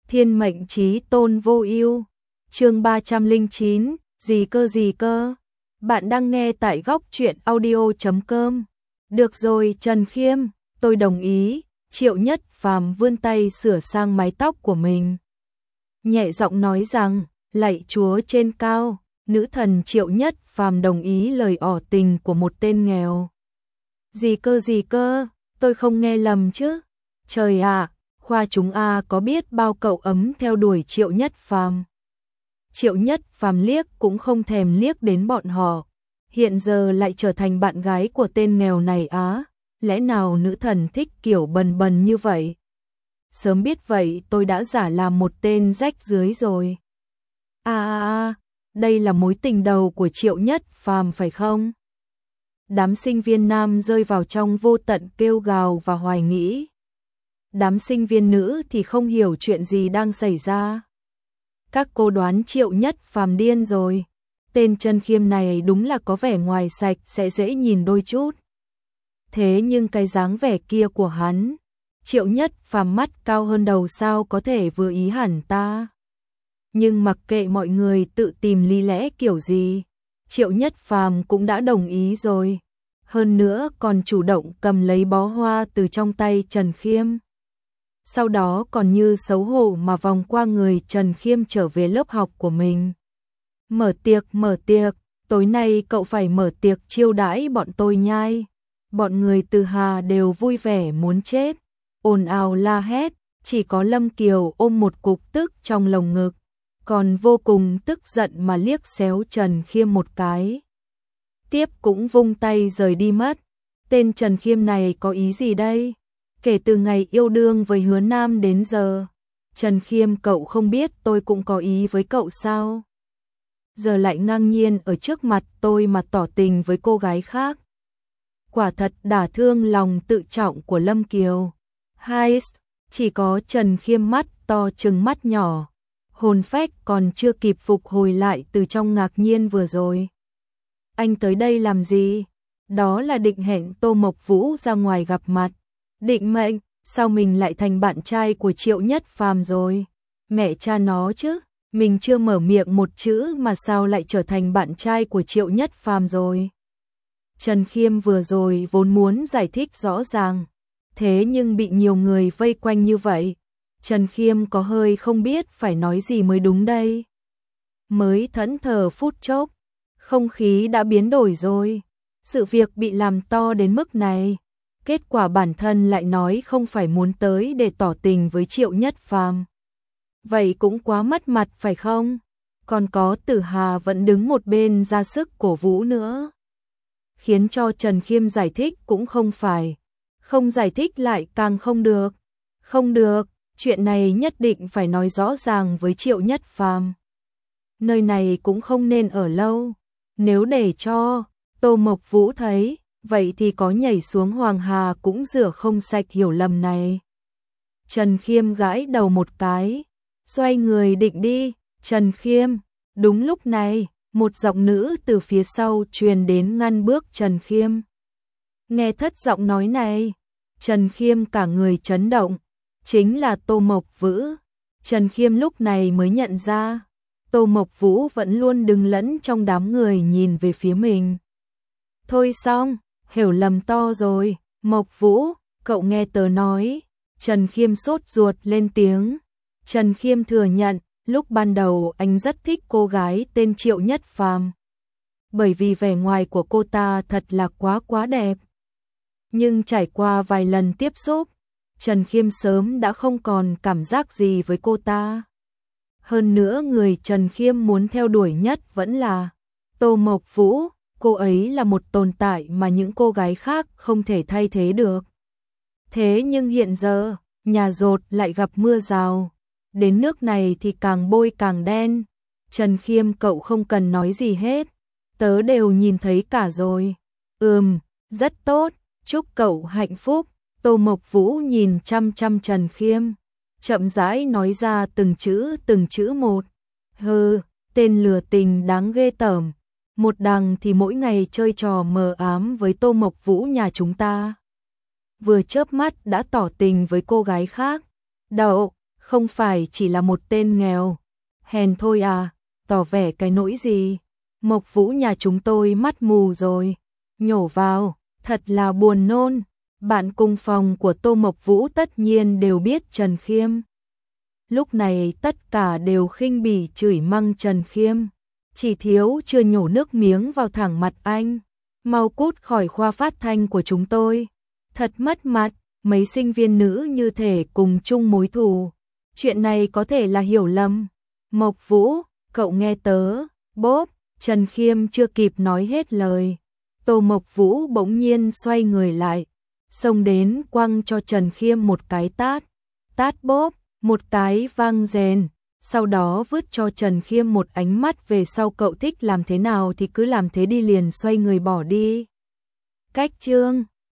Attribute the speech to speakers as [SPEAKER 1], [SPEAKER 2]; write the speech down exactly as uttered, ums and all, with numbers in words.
[SPEAKER 1] Thiên mệnh chí tôn vô ưu. Chương ba trăm lẻ chín, gì cơ gì cơ. Bạn đang nghe tại góc truyện audio chấm com. Được rồi Trần Khiêm, tôi đồng ý. Triệu Nhất Phàm vươn tay sửa sang mái tóc của mình. Nhẹ giọng nói rằng, lạy chúa trên cao, nữ thần Triệu Nhất Phàm đồng ý lời ỏ tình của một tên nghèo. Gì cơ gì cơ, tôi không nghe lầm chứ. Trời ạ, khoa chúng a có biết bao cậu ấm theo đuổi Triệu Nhất Phàm. Triệu Nhất Phàm liếc cũng không thèm liếc đến bọn họ. Hiện giờ lại trở thành bạn gái của tên nghèo này á. Lẽ nào nữ thần thích kiểu bần bần như vậy? Sớm biết vậy tôi đã giả làm một tên rách rưới rồi. À à à, đây là mối tình đầu của Triệu Nhất Phàm phải không? Đám sinh viên nam rơi vào trong vô tận kêu gào và hoài nghĩ. Đám sinh viên nữ thì không hiểu chuyện gì đang xảy ra. Các cô đoán Triệu Nhất Phàm điên rồi. Tên Trần Khiêm này đúng là có vẻ ngoài sạch sẽ dễ nhìn đôi chút. Thế nhưng cái dáng vẻ kia của hắn, Triệu Nhất Phàm mắt cao hơn đầu sao có thể vừa ý hẳn ta. Nhưng mặc kệ mọi người tự tìm lý lẽ kiểu gì, Triệu Nhất Phàm cũng đã đồng ý rồi. Hơn nữa còn chủ động cầm lấy bó hoa từ trong tay Trần Khiêm. Sau đó còn như xấu hổ mà vòng qua người Trần Khiêm trở về lớp học của mình. Mở tiệc, mở tiệc, tối nay cậu phải mở tiệc chiêu đãi bọn tôi nhai. Bọn người Từ Hà đều vui vẻ muốn chết, ồn ào la hét, chỉ có Lâm Kiều ôm một cục tức trong lồng ngực, còn vô cùng tức giận mà liếc xéo Trần Khiêm một cái. Tiếp cũng vung tay rời đi mất. Tên Trần Khiêm này có ý gì đây? Kể từ ngày yêu đương với Hứa Nam đến giờ, Trần Khiêm cậu không biết tôi cũng có ý với cậu sao? Giờ lại ngang nhiên ở trước mặt tôi mà tỏ tình với cô gái khác. Quả thật đả thương lòng tự trọng của Lâm Kiều. Hai, chỉ có Trần Khiêm mắt to trừng mắt nhỏ, hồn phách còn chưa kịp phục hồi lại từ trong ngạc nhiên vừa rồi. Anh tới đây làm gì? Đó là định hẹn Tô Mộc Vũ ra ngoài gặp mặt. Định mệnh, sao mình lại thành bạn trai của Triệu Nhất Phàm rồi? Mẹ cha nó chứ, mình chưa mở miệng một chữ mà sao lại trở thành bạn trai của Triệu Nhất Phàm rồi? Trần Khiêm vừa rồi vốn muốn giải thích rõ ràng, thế nhưng bị nhiều người vây quanh như vậy, Trần Khiêm có hơi không biết phải nói gì mới đúng đây. Mới thẫn thờ phút chốc, không khí đã biến đổi rồi. Sự việc bị làm to đến mức này, kết quả bản thân lại nói không phải muốn tới để tỏ tình với Triệu Nhất Phàm. Vậy cũng quá mất mặt phải không? Còn có Tử Hà vẫn đứng một bên ra sức cổ vũ nữa. Khiến cho Trần Khiêm giải thích cũng không phải. Không giải thích lại càng không được. Không được, chuyện này nhất định phải nói rõ ràng với Triệu Nhất Phàm. Nơi này cũng không nên ở lâu. Nếu để cho Tô Mộc Vũ thấy, vậy thì có nhảy xuống Hoàng Hà cũng rửa không sạch hiểu lầm này. Trần Khiêm gãi đầu một cái, xoay người định đi. Trần Khiêm, đúng lúc này, một giọng nữ từ phía sau truyền đến ngăn bước Trần Khiêm. Nghe thất giọng nói này, Trần Khiêm cả người chấn động, chính là Tô Mộc Vũ. Trần Khiêm lúc này mới nhận ra, Tô Mộc Vũ vẫn luôn đứng lẫn trong đám người nhìn về phía mình. Thôi xong, hiểu lầm to rồi, Mộc Vũ, cậu nghe tớ nói. Trần Khiêm sốt ruột lên tiếng. Trần Khiêm thừa nhận, lúc ban đầu anh rất thích cô gái tên Triệu Nhất Phàm. Bởi vì vẻ ngoài của cô ta thật là quá quá đẹp. Nhưng trải qua vài lần tiếp xúc, Trần Khiêm sớm đã không còn cảm giác gì với cô ta. Hơn nữa người Trần Khiêm muốn theo đuổi nhất vẫn là Tô Mộc Vũ. Cô ấy là một tồn tại mà những cô gái khác không thể thay thế được. Thế nhưng hiện giờ, nhà dột lại gặp mưa rào. Đến nước này thì càng bôi càng đen. Trần Khiêm cậu không cần nói gì hết. Tớ đều nhìn thấy cả rồi. Ừm, rất tốt, chúc cậu hạnh phúc. Tô Mộc Vũ nhìn chăm chăm Trần Khiêm, chậm rãi nói ra từng chữ từng chữ một. Hừ, tên lừa tình đáng ghê tởm. Một đằng thì mỗi ngày chơi trò mờ ám với Tô Mộc Vũ nhà chúng ta. Vừa chớp mắt đã tỏ tình với cô gái khác. Đậu, không phải chỉ là một tên nghèo, hèn thôi à, tỏ vẻ cái nỗi gì. Mộc Vũ nhà chúng tôi mắt mù rồi, nhổ vào, thật là buồn nôn. Bạn cùng phòng của Tô Mộc Vũ tất nhiên đều biết Trần Khiêm. Lúc này tất cả đều khinh bỉ chửi măng Trần Khiêm, chỉ thiếu chưa nhổ nước miếng vào thẳng mặt anh. Mau cút khỏi khoa phát thanh của chúng tôi. Thật mất mặt, mấy sinh viên nữ như thể cùng chung mối thù. Chuyện này có thể là hiểu lầm. Mộc Vũ, cậu nghe tớ, bốp, Trần Khiêm chưa kịp nói hết lời. Tô Mộc Vũ bỗng nhiên xoay người lại, xông đến quăng cho Trần Khiêm một cái tát. Tát bốp, một cái vang rền. Sau đó vứt cho Trần Khiêm một ánh mắt về sau cậu thích làm thế nào thì cứ làm thế đi, liền xoay người bỏ đi. Cách chương